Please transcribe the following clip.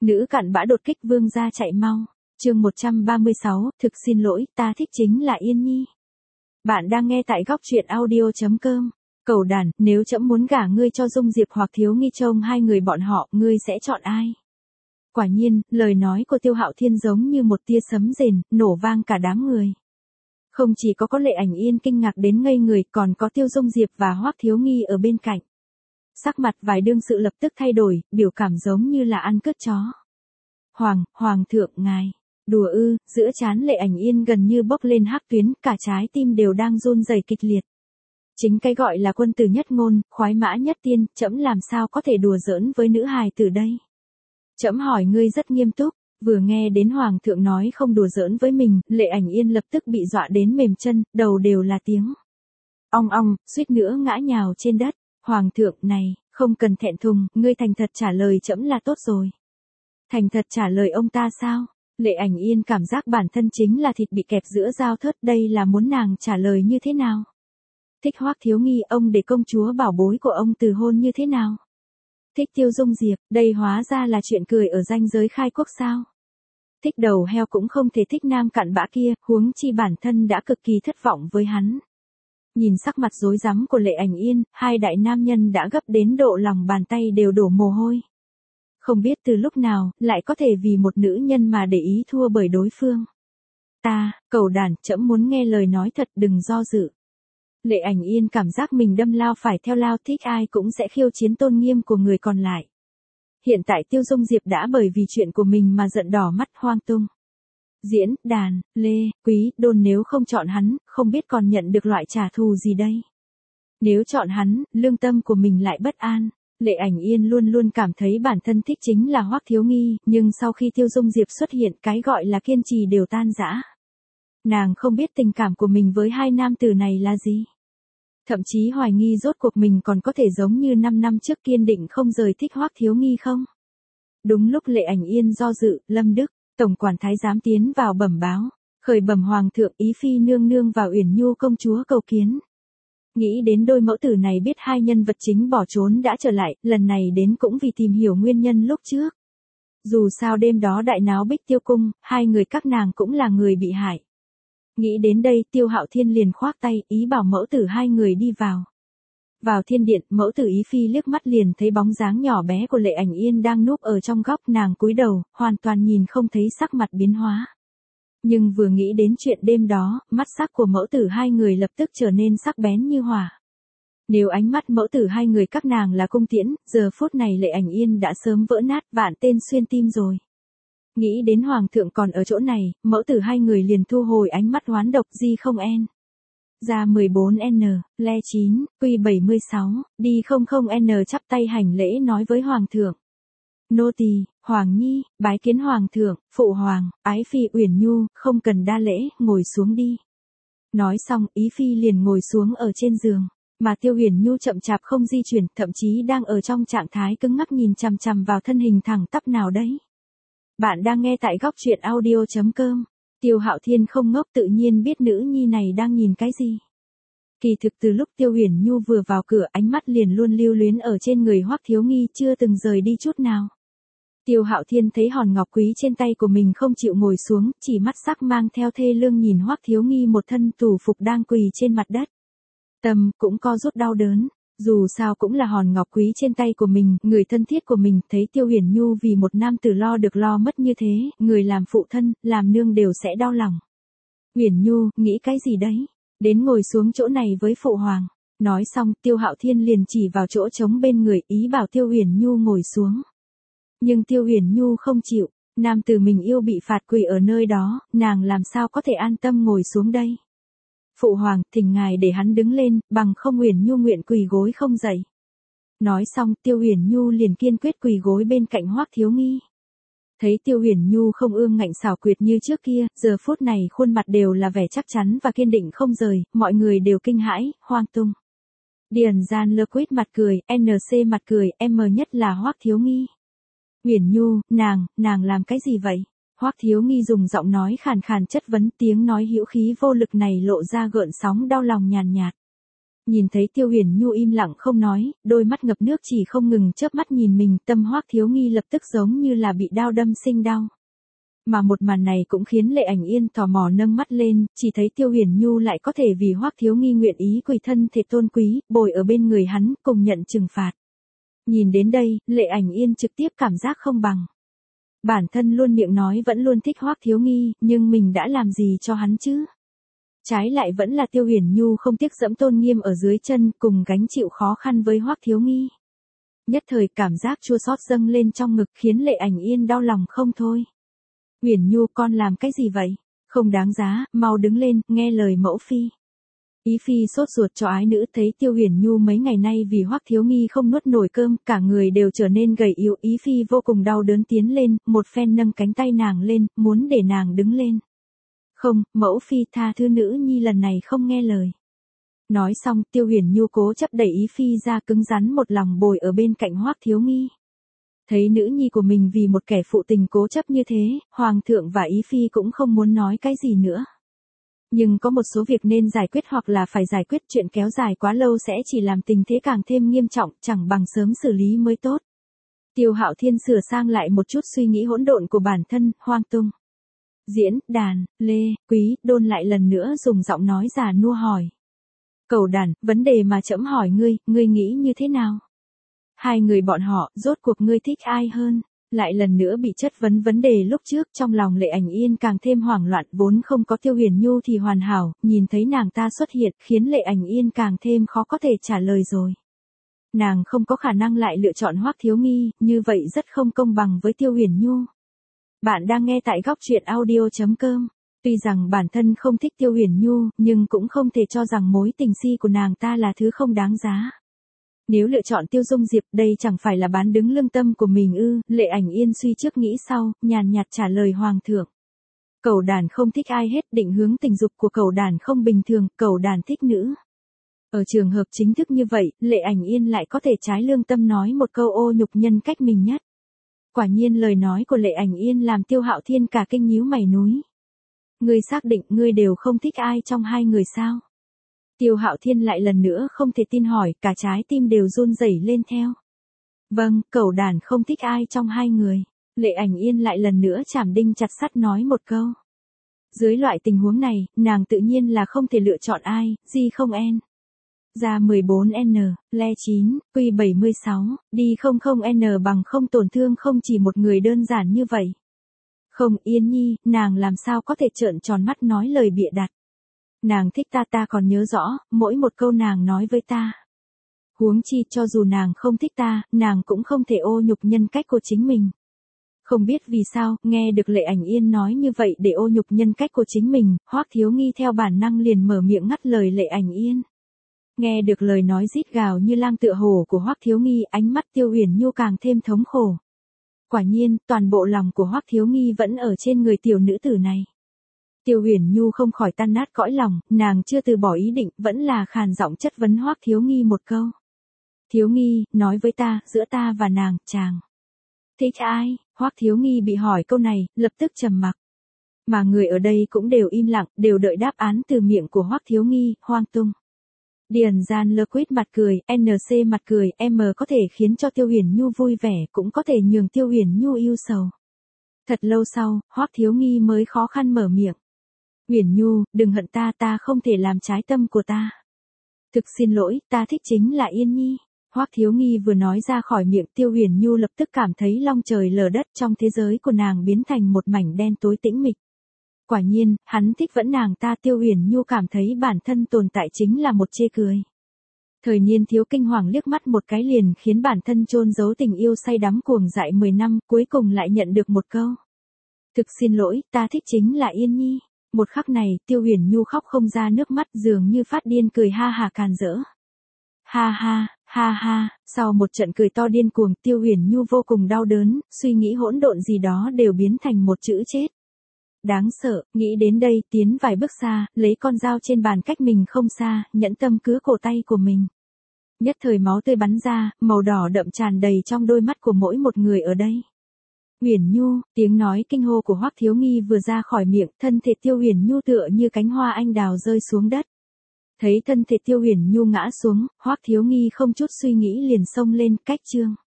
Nữ cặn bã đột kích vương gia chạy mau. Chương 136, thực xin lỗi, ta thích chính là Yên Nhi. Bạn đang nghe tại góc truyện audio.com. Cầu đàn, nếu trẫm muốn gả ngươi cho Dung Diệp hoặc Thiếu Nghi trông hai người bọn họ, ngươi sẽ chọn ai? Quả nhiên, lời nói của Tiêu Hạo Thiên giống như một tia sấm rền, nổ vang cả đám người. Không chỉ có Lệ Ảnh Yên kinh ngạc đến ngây người, còn có Tiêu Dung Diệp và Hoắc Thiếu Nghi ở bên cạnh. Sắc mặt vài đương sự lập tức thay đổi, biểu cảm giống như là ăn cướp chó. Hoàng thượng ngài, đùa ư? Giữa trán Lệ Ảnh Yên gần như bốc lên hắc tuyến, cả trái tim đều đang run rẩy kịch liệt. Chính cái gọi là quân tử nhất ngôn, khoái mã nhất tiên, trẫm làm sao có thể đùa giỡn với nữ hài từ đây? Trẫm hỏi ngươi rất nghiêm túc. Vừa nghe đến Hoàng thượng nói không đùa giỡn với mình, Lệ Ảnh Yên lập tức bị dọa đến mềm chân, đầu đều là tiếng. Ong ong, suýt nữa ngã nhào trên đất. Hoàng thượng này, không cần thẹn thùng, ngươi thành thật trả lời trẫm là tốt rồi. Thành thật trả lời ông ta sao? Lệ Ảnh Yên cảm giác bản thân chính là thịt bị kẹp giữa dao thớt, đây là muốn nàng trả lời như thế nào? Thích Hoắc Thiếu Nghi, ông để công chúa bảo bối của ông từ hôn như thế nào? Thích Tiêu Dung Diệp, đây hóa ra là chuyện cười ở ranh giới khai quốc sao? Thích đầu heo cũng không thể thích nam cặn bã kia, huống chi bản thân đã cực kỳ thất vọng với hắn. Nhìn sắc mặt rối rắm của Lệ Ảnh Yên, hai đại nam nhân đã gấp đến độ lòng bàn tay đều đổ mồ hôi. Không biết từ lúc nào, lại có thể vì một nữ nhân mà để ý thua bởi đối phương. Cầu đàn, trẫm muốn nghe lời nói thật, đừng do dự. Lệ Ảnh Yên cảm giác mình đâm lao phải theo lao, thích ai cũng sẽ khiêu chiến tôn nghiêm của người còn lại. Hiện tại Tiêu Dung Diệp đã bởi vì chuyện của mình mà giận đỏ mắt hoang tung. Diễn, đàn, Lê, Quý, Đôn nếu không chọn hắn, không biết còn nhận được loại trả thù gì đây. Nếu chọn hắn, lương tâm của mình lại bất an. Lệ Ảnh Yên luôn luôn cảm thấy bản thân thích chính là Hoắc Thiếu Nghi, nhưng sau khi Tiêu Dung Diệp xuất hiện, cái gọi là kiên trì đều tan rã. Nàng không biết tình cảm của mình với hai nam tử này là gì. Thậm chí hoài nghi rốt cuộc mình còn có thể giống như 5 năm trước kiên định không rời thích Hoắc Thiếu Nghi không? Đúng lúc Lệ Ảnh Yên do dự, Lâm Đức, tổng quản thái giám tiến vào bẩm báo, khởi bẩm Hoàng thượng, Ý Phi nương nương và Uyển Nhu công chúa cầu kiến. Nghĩ đến đôi mẫu tử này biết hai nhân vật chính bỏ trốn đã trở lại, lần này đến cũng vì tìm hiểu nguyên nhân lúc trước. Dù sao đêm đó đại náo Bích Tiêu cung, hai người các nàng cũng là người bị hại. Nghĩ đến đây, Tiêu Hạo Thiên liền khoác tay, ý bảo mẫu tử hai người đi vào. Vào thiên điện, mẫu tử Ý Phi liếc mắt liền thấy bóng dáng nhỏ bé của Lệ Ảnh Yên đang núp ở trong góc, nàng cúi đầu, hoàn toàn nhìn không thấy sắc mặt biến hóa. Nhưng vừa nghĩ đến chuyện đêm đó, mắt sắc của mẫu tử hai người lập tức trở nên sắc bén như hỏa. Nếu ánh mắt mẫu tử hai người các nàng là cung tiễn, giờ phút này Lệ Ảnh Yên đã sớm vỡ nát, vạn tên xuyên tim rồi. Nghĩ đến Hoàng thượng còn ở chỗ này, mẫu tử hai người liền thu hồi ánh mắt oán độc, di không en. Ra 14N, le 9, quy 76, đi 00N chắp tay hành lễ nói với Hoàng thượng. Nô tỳ, Hoàng Nhi, bái kiến Hoàng thượng, phụ hoàng, ái phi Uyển Nhu, không cần đa lễ, ngồi xuống đi. Nói xong, Ý Phi liền ngồi xuống ở trên giường, mà Tiêu Uyển Nhu chậm chạp không di chuyển, thậm chí đang ở trong trạng thái cứng ngắc nhìn chằm chằm vào thân hình thẳng tắp nào đấy. Bạn đang nghe tại góc truyện audio.com. Tiêu Hạo Thiên không ngốc, tự nhiên biết nữ nhi này đang nhìn cái gì. Kỳ thực từ lúc Tiêu Uyển Nhu vừa vào cửa, ánh mắt liền luôn lưu luyến ở trên người Hoắc Thiếu Nghi, chưa từng rời đi chút nào. Tiêu Hạo Thiên thấy hòn ngọc quý trên tay của mình không chịu ngồi xuống, chỉ mắt sắc mang theo thê lương nhìn Hoắc Thiếu Nghi một thân tù phục đang quỳ trên mặt đất. Tâm cũng co rút đau đớn. Dù sao cũng là hòn ngọc quý trên tay của mình, người thân thiết của mình, thấy Tiêu Uyển Nhu vì một nam tử lo được lo mất như thế, người làm phụ thân, làm nương đều sẽ đau lòng. Uyển Nhu, nghĩ cái gì đấy? Đến ngồi xuống chỗ này với phụ hoàng. Nói xong, Tiêu Hạo Thiên liền chỉ vào chỗ trống bên người, ý bảo Tiêu Uyển Nhu ngồi xuống. Nhưng Tiêu Uyển Nhu không chịu, nam tử mình yêu bị phạt quỳ ở nơi đó, nàng làm sao có thể an tâm ngồi xuống đây? Phụ hoàng, thỉnh ngài để hắn đứng lên, bằng không Uyển Nhu nguyện quỳ gối không dậy. Nói xong, Tiêu Uyển Nhu liền kiên quyết quỳ gối bên cạnh Hoắc Thiếu Nghi. Thấy Tiêu Uyển Nhu không ương ngạnh xảo quyệt như trước kia, giờ phút này khuôn mặt đều là vẻ chắc chắn và kiên định không rời, mọi người đều kinh hãi, hoang tung. Điền Gian Lơ Quýt mặt cười, NC mặt cười, M nhất là Hoắc Thiếu Nghi. Uyển Nhu, nàng làm cái gì vậy? Hoắc Thiếu Nghi dùng giọng nói khàn khàn chất vấn, tiếng nói hữu khí vô lực này lộ ra gợn sóng đau lòng nhàn nhạt. Nhìn thấy Tiêu Huyền Nhu im lặng không nói, đôi mắt ngập nước chỉ không ngừng chớp mắt nhìn mình, tâm Hoắc Thiếu Nghi lập tức giống như là bị đao đâm sinh đau. Mà một màn này cũng khiến Lệ Ảnh Yên tò mò nâng mắt lên, chỉ thấy Tiêu Huyền Nhu lại có thể vì Hoắc Thiếu Nghi nguyện ý quỳ thân thể tôn quý, bồi ở bên người hắn, cùng nhận trừng phạt. Nhìn đến đây, Lệ Ảnh Yên trực tiếp cảm giác không bằng. Bản thân luôn miệng nói vẫn luôn thích Hoắc Thiếu Nghi, nhưng mình đã làm gì cho hắn chứ? Trái lại vẫn là Tiêu Huyền Nhu không tiếc dẫm tôn nghiêm ở dưới chân, cùng gánh chịu khó khăn với Hoắc Thiếu Nghi. Nhất thời cảm giác chua xót dâng lên trong ngực khiến Lệ Ảnh Yên đau lòng không thôi. Huyền Nhu, con làm cái gì vậy? Không đáng giá, mau đứng lên, nghe lời mẫu phi. Ý phi sốt ruột cho ái nữ, thấy Tiêu Huyền Nhu mấy ngày nay vì Hoắc Thiếu Nghi không nuốt nổi cơm, cả người đều trở nên gầy yếu, ý phi vô cùng đau đớn tiến lên, một phen nâng cánh tay nàng lên, muốn để nàng đứng lên. Không, mẫu phi, tha thứ nữ nhi lần này không nghe lời. Nói xong, Tiêu Huyền Nhu cố chấp đẩy ý phi ra, cứng rắn một lòng bồi ở bên cạnh Hoắc Thiếu Nghi. Thấy nữ nhi của mình vì một kẻ phụ tình cố chấp như thế, Hoàng thượng và ý phi cũng không muốn nói cái gì nữa. Nhưng có một số việc nên giải quyết hoặc là phải giải quyết, chuyện kéo dài quá lâu sẽ chỉ làm tình thế càng thêm nghiêm trọng, chẳng bằng sớm xử lý mới tốt. Tiêu Hạo Thiên sửa sang lại một chút suy nghĩ hỗn độn của bản thân, Hoang Tung. Diễn, Đàn, Lê, Quý, Đôn lại lần nữa dùng giọng nói già nua hỏi. Cẩu Đàn, vấn đề mà trẫm hỏi ngươi nghĩ như thế nào? Hai người bọn họ, rốt cuộc ngươi thích ai hơn? Lại lần nữa bị chất vấn vấn đề lúc trước, trong lòng Lệ Ảnh Yên càng thêm hoảng loạn, vốn không có Tiêu Huyền Nhu thì hoàn hảo, nhìn thấy nàng ta xuất hiện, khiến Lệ Ảnh Yên càng thêm khó có thể trả lời rồi. Nàng không có khả năng lại lựa chọn Hoắc Thiếu Nghi, như vậy rất không công bằng với Tiêu Huyền Nhu. Bạn đang nghe tại góc truyện audio.com. Tuy rằng bản thân không thích Tiêu Huyền Nhu, nhưng cũng không thể cho rằng mối tình si của nàng ta là thứ không đáng giá. Nếu lựa chọn Tiêu Dung Diệp, đây chẳng phải là bán đứng lương tâm của mình ư? Lệ Ảnh Yên suy trước nghĩ sau, nhàn nhạt trả lời Hoàng thượng. Cẩu Đàn không thích ai hết, định hướng tình dục của Cẩu Đàn không bình thường, Cẩu Đàn thích nữ. Ở trường hợp chính thức như vậy, Lệ Ảnh Yên lại có thể trái lương tâm nói một câu ô nhục nhân cách mình nhất. Quả nhiên lời nói của Lệ Ảnh Yên làm Tiêu Hạo Thiên cả kinh nhíu mày núi. Ngươi xác định ngươi đều không thích ai trong hai người sao? Tiêu Hạo Thiên lại lần nữa không thể tin hỏi, cả trái tim đều run rẩy lên theo. Vâng, Cẩu Đàn không thích ai trong hai người. Lệ Ảnh Yên lại lần nữa chảm đinh chặt sắt nói một câu. Dưới loại tình huống này, nàng tự nhiên là không thể lựa chọn ai, gì không en. Ra 14N, Le 9, Quy 76, đi 00N bằng không tổn thương không chỉ một người đơn giản như vậy. Không, Yên Nhi, nàng làm sao có thể trợn tròn mắt nói lời bịa đặt. Nàng thích ta còn nhớ rõ, mỗi một câu nàng nói với ta. Huống chi cho dù nàng không thích ta, nàng cũng không thể ô nhục nhân cách của chính mình. Không biết vì sao, nghe được Lệ Ảnh Yên nói như vậy để ô nhục nhân cách của chính mình, Hoắc Thiếu Nghi theo bản năng liền mở miệng ngắt lời Lệ Ảnh Yên. Nghe được lời nói rít gào như lang tựa hổ của Hoắc Thiếu Nghi, ánh mắt Tiêu Huyền Nhu càng thêm thống khổ. Quả nhiên, toàn bộ lòng của Hoắc Thiếu Nghi vẫn ở trên người tiểu nữ tử này. Tiêu Huyền Nhu không khỏi tan nát cõi lòng, nàng chưa từ bỏ ý định, vẫn là khàn giọng chất vấn Hoắc Thiếu Nghi một câu. Thiếu Nghi, nói với ta, giữa ta và nàng, chàng thích ai? Hoắc Thiếu Nghi bị hỏi câu này, lập tức trầm mặc. Mà người ở đây cũng đều im lặng, đều đợi đáp án từ miệng của Hoắc Thiếu Nghi, Hoang Tung. Điền Gian Lơ Quýt mặt cười, NC mặt cười, M có thể khiến cho Tiêu Huyền Nhu vui vẻ, cũng có thể nhường Tiêu Huyền Nhu yêu sầu. Thật lâu sau, Hoắc Thiếu Nghi mới khó khăn mở miệng. Huyền Nhu, đừng hận ta không thể làm trái tâm của ta. Thực xin lỗi, ta thích chính là Yên Nhi. Hoắc Thiếu Nghi vừa nói ra khỏi miệng, Tiêu Huyền Nhu lập tức cảm thấy long trời lở đất, trong thế giới của nàng biến thành một mảnh đen tối tĩnh mịch. Quả nhiên, hắn thích vẫn nàng ta. Tiêu Huyền Nhu cảm thấy bản thân tồn tại chính là một chê cười. Thời niên thiếu kinh hoàng liếc mắt một cái liền khiến bản thân chôn giấu tình yêu say đắm cuồng dại 10 năm, cuối cùng lại nhận được một câu. Thực xin lỗi, ta thích chính là Yên Nhi. Một khắc này, Tiêu Huyền Nhu khóc không ra nước mắt, dường như phát điên cười ha hà càn rỡ. Ha ha, ha ha, sau một trận cười to điên cuồng, Tiêu Huyền Nhu vô cùng đau đớn, suy nghĩ hỗn độn gì đó đều biến thành một chữ chết. Đáng sợ, nghĩ đến đây, tiến vài bước xa, lấy con dao trên bàn cách mình không xa, nhẫn tâm cứa cổ tay của mình. Nhất thời máu tươi bắn ra, màu đỏ đậm tràn đầy trong đôi mắt của mỗi một người ở đây. Huyền Nhu, tiếng nói kinh hô của Hoắc Thiếu Nghi vừa ra khỏi miệng, thân thể Tiêu Huyền Nhu tựa như cánh hoa anh đào rơi xuống đất. Thấy thân thể Tiêu Huyền Nhu ngã xuống, Hoắc Thiếu Nghi không chút suy nghĩ liền xông lên, cách Trương